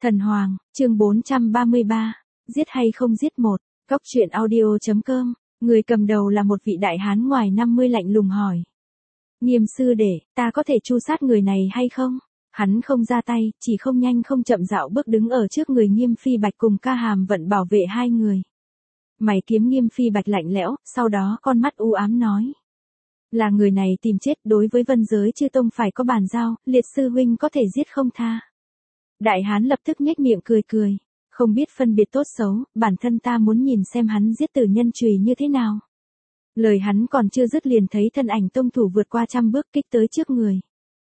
Thần Hoàng, chương 433, giết hay không giết một, Cóc truyện audio.com, người cầm đầu là một vị đại hán ngoài 50 lạnh lùng hỏi. Nghiêm sư đệ, ta có thể tru sát người này hay không? Hắn không ra tay, chỉ không nhanh không chậm dạo bước đứng ở trước người Nghiêm Phi Bạch cùng Ca Hàm Vận bảo vệ hai người. Mày kiếm Nghiêm Phi Bạch lạnh lẽo, sau đó con mắt u ám nói. Là người này tìm chết, đối với vân giới chư tông phải có bàn giao, liệt sư huynh có thể giết không tha. Đại hán lập tức nhếch miệng cười cười, không biết phân biệt tốt xấu, bản thân ta muốn nhìn xem hắn giết tử nhân chùy như thế nào. Lời hắn còn chưa dứt liền thấy thân ảnh tông thủ vượt qua 100 bước kích tới trước người.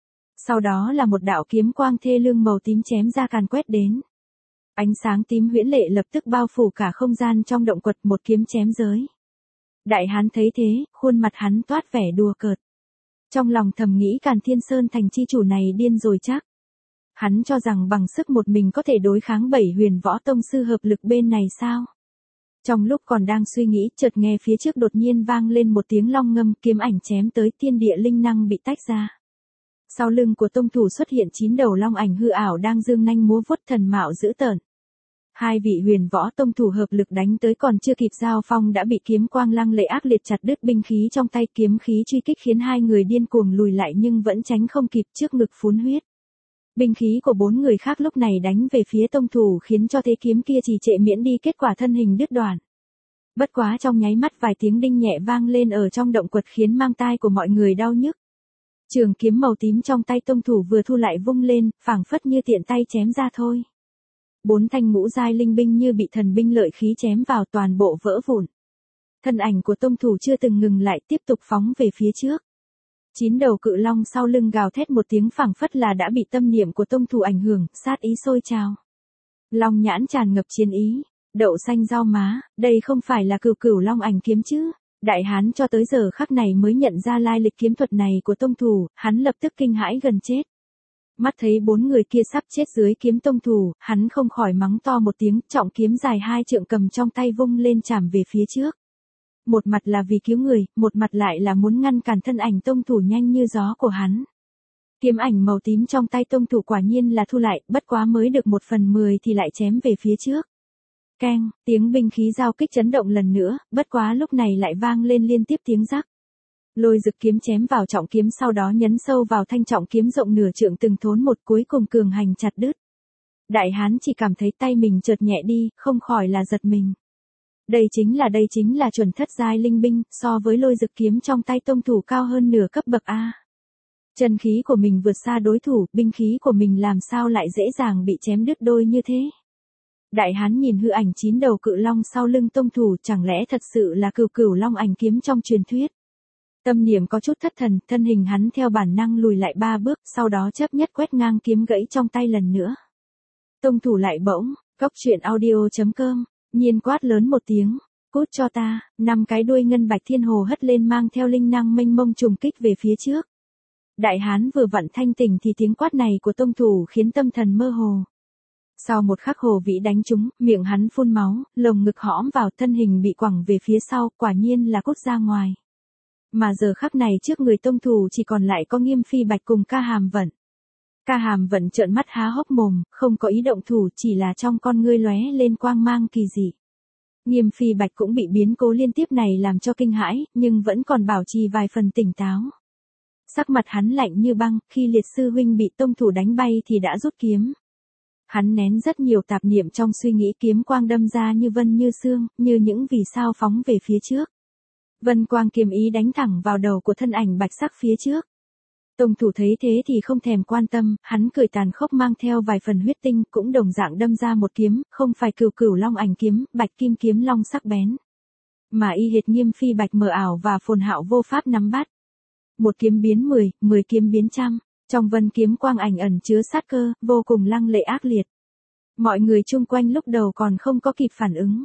Sau đó là một đạo kiếm quang thê lương màu tím chém ra càn quét đến. Ánh sáng tím huyễn lệ lập tức bao phủ cả không gian trong động quật, một kiếm chém giới. Đại hán thấy thế, khuôn mặt hắn toát vẻ đùa cợt. Trong lòng thầm nghĩ Càn Thiên Sơn thành chi chủ này điên rồi chắc. Hắn cho rằng bằng sức một mình có thể đối kháng 7 huyền võ tông sư hợp lực bên này sao? Trong lúc còn đang suy nghĩ, chợt nghe phía trước đột nhiên vang lên một tiếng long ngâm, kiếm ảnh chém tới, thiên địa linh năng bị tách ra. Sau lưng của tông thủ xuất hiện 9 đầu long ảnh hư ảo đang dương nanh múa vuốt, thần mạo dữ tợn. Hai vị huyền võ tông thủ hợp lực đánh tới, còn chưa kịp giao phong đã bị kiếm quang lăng lệ ác liệt chặt đứt binh khí trong tay, kiếm khí truy kích khiến hai người điên cuồng lùi lại nhưng vẫn tránh không kịp, trước ngực phún huyết. Binh khí của 4 người khác lúc này đánh về phía tông thủ khiến cho thế kiếm kia trì trệ miễn đi, kết quả thân hình đứt đoạn. Bất quá trong nháy mắt vài tiếng đinh nhẹ vang lên ở trong động quật khiến mang tai của mọi người đau nhức. Trường kiếm màu tím trong tay tông thủ vừa thu lại vung lên, phảng phất như tiện tay chém ra thôi. 4 thanh ngũ giai linh binh như bị thần binh lợi khí chém vào, toàn bộ vỡ vụn. Thân ảnh của tông thủ chưa từng ngừng lại, tiếp tục phóng về phía trước. 9 đầu cự long sau lưng gào thét một tiếng, phảng phất là đã bị tâm niệm của tông thủ ảnh hưởng, sát ý sôi trào. Long nhãn tràn ngập chiến ý, đậu xanh rau má, đây không phải là cửu long ảnh kiếm chứ? Đại hán cho tới giờ khắc này mới nhận ra lai lịch kiếm thuật này của tông thủ, hắn lập tức kinh hãi gần chết. Mắt thấy 4 người kia sắp chết dưới kiếm tông thủ, hắn không khỏi mắng to một tiếng, trọng kiếm dài 2 trượng cầm trong tay vung lên chạm về phía trước. Một mặt là vì cứu người, một mặt lại là muốn ngăn cản thân ảnh tông thủ nhanh như gió của hắn. Kiếm ảnh màu tím trong tay tông thủ quả nhiên là thu lại, bất quá mới được 1/10 thì lại chém về phía trước. Keng, tiếng binh khí giao kích chấn động lần nữa, bất quá lúc này lại vang lên liên tiếp tiếng rắc. Lôi Dực kiếm chém vào trọng kiếm, sau đó nhấn sâu vào thanh trọng kiếm rộng nửa trượng từng thốn một, cuối cùng cường hành chặt đứt. Đại hán chỉ cảm thấy tay mình chợt nhẹ đi, không khỏi là giật mình. Đây chính là chuẩn thất giai linh binh, so với Lôi Dực kiếm trong tay tông thủ cao hơn nửa cấp bậc a. Chân khí của mình vượt xa đối thủ, binh khí của mình làm sao lại dễ dàng bị chém đứt đôi như thế? Đại hán nhìn hư ảnh 9 đầu cự long sau lưng tông thủ, chẳng lẽ thật sự là cửu long ảnh kiếm trong truyền thuyết? Tâm niệm có chút thất thần, thân hình hắn theo bản năng lùi lại 3 bước, sau đó chấp nhất quét ngang kiếm gãy trong tay lần nữa. Tông thủ lại bỗng, Cóc truyện audio.com, nhiên quát lớn một tiếng, cút cho ta, 5 cái đuôi ngân bạch thiên hồ hất lên mang theo linh năng mênh mông trùng kích về phía trước. Đại hán vừa vặn thanh tỉnh thì tiếng quát này của tông thủ khiến tâm thần mơ hồ. Sau một khắc hồ vĩ đánh trúng, miệng hắn phun máu, lồng ngực hõm vào, thân hình bị quẳng về phía sau, quả nhiên là cút ra ngoài. Mà giờ khắc này trước người tông thủ chỉ còn lại có Nghiêm Phi Bạch cùng Ca Hàm Vận. Ca Hàm Vận trợn mắt há hốc mồm, không có ý động thủ, chỉ là trong con ngươi lóe lên quang mang kỳ dị. Nghiêm Phi Bạch cũng bị biến cố liên tiếp này làm cho kinh hãi, nhưng vẫn còn bảo trì vài phần tỉnh táo. Sắc mặt hắn lạnh như băng, khi liệt sư huynh bị tông thủ đánh bay thì đã rút kiếm. Hắn nén rất nhiều tạp niệm trong suy nghĩ, kiếm quang đâm ra như vân như sương, như những vì sao phóng về phía trước. Vân quang kiếm ý đánh thẳng vào đầu của thân ảnh bạch sắc phía trước. Tông thủ thấy thế thì không thèm quan tâm, hắn cười tàn khốc mang theo vài phần huyết tinh, cũng đồng dạng đâm ra một kiếm, không phải cửu long ảnh kiếm, bạch kim kiếm long sắc bén, mà y hệt Nghiêm Phi Bạch mờ ảo và phồn hạo vô pháp nắm bắt. Một kiếm biến 10, 10 kiếm biến trăm, trong vân kiếm quang ảnh ẩn chứa sát cơ, vô cùng lăng lệ ác liệt. Mọi người chung quanh lúc đầu còn không có kịp phản ứng.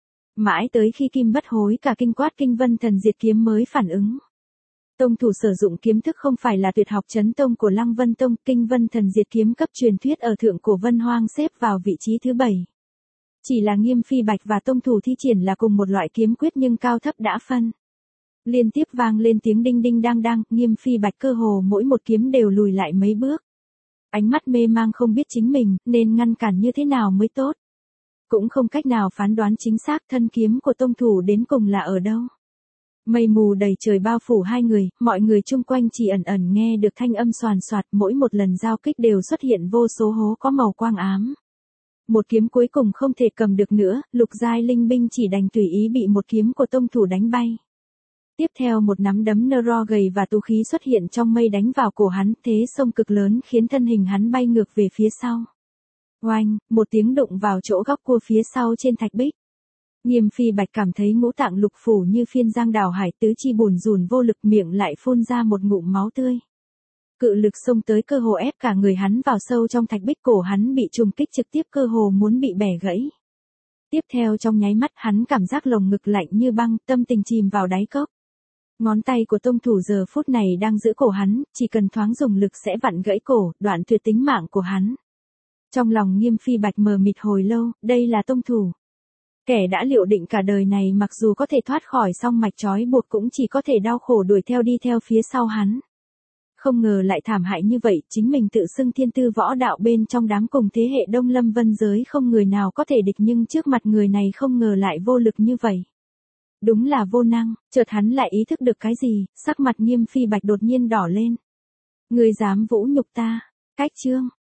Mãi tới khi Kim Bất Hối cả kinh quát Kinh Vân Thần Diệt kiếm mới phản ứng. Tông thủ sử dụng kiếm thức không phải là tuyệt học chấn tông của Lăng Vân Tông, Kinh Vân Thần Diệt kiếm cấp truyền thuyết ở thượng cổ Vân Hoang xếp vào vị trí thứ 7. Chỉ là Nghiêm Phi Bạch và tông thủ thi triển là cùng một loại kiếm quyết nhưng cao thấp đã phân. Liên tiếp vang lên tiếng đinh đinh đang đang, Nghiêm Phi Bạch cơ hồ mỗi một kiếm đều lùi lại mấy bước. Ánh mắt mê mang không biết chính mình nên ngăn cản như thế nào mới tốt. Cũng không cách nào phán đoán chính xác thân kiếm của tông thủ đến cùng là ở đâu. Mây mù đầy trời bao phủ hai người, mọi người chung quanh chỉ ẩn ẩn nghe được thanh âm xoàn xoạt, mỗi một lần giao kích đều xuất hiện vô số hố có màu quang ám. Một kiếm cuối cùng không thể cầm được nữa, lục giai linh binh chỉ đành tùy ý bị một kiếm của tông thủ đánh bay. Tiếp theo một nắm đấm nơ ro gầy và tú khí xuất hiện trong mây đánh vào cổ hắn, thế xông cực lớn khiến thân hình hắn bay ngược về phía sau. Oanh, một tiếng đụng vào chỗ góc cua phía sau trên thạch bích. Nghiêm Phi Bạch cảm thấy ngũ tạng lục phủ như phiên giang đảo hải, tứ chi bùn rùn vô lực, miệng lại phun ra một ngụm máu tươi. Cự lực xông tới cơ hồ ép cả người hắn vào sâu trong thạch bích, cổ hắn bị trùng kích trực tiếp cơ hồ muốn bị bẻ gãy. Tiếp theo trong nháy mắt hắn cảm giác lồng ngực lạnh như băng, tâm tình chìm vào đáy cốc. Ngón tay của tông thủ giờ phút này đang giữ cổ hắn, chỉ cần thoáng dùng lực sẽ vặn gãy cổ, đoạn tuyệt tính mạng của hắn. Trong lòng Nghiêm Phi Bạch mờ mịt hồi lâu, đây là tông thủ. Kẻ đã liệu định cả đời này mặc dù có thể thoát khỏi song mạch trói buộc cũng chỉ có thể đau khổ đuổi theo đi theo phía sau hắn. Không ngờ lại thảm hại như vậy, chính mình tự xưng thiên tư võ đạo bên trong đám cùng thế hệ Đông Lâm Vân giới không người nào có thể địch, nhưng trước mặt người này không ngờ lại vô lực như vậy. Đúng là vô năng, chợt hắn lại ý thức được cái gì, sắc mặt Nghiêm Phi Bạch đột nhiên đỏ lên. Ngươi dám vũ nhục ta, cách chương.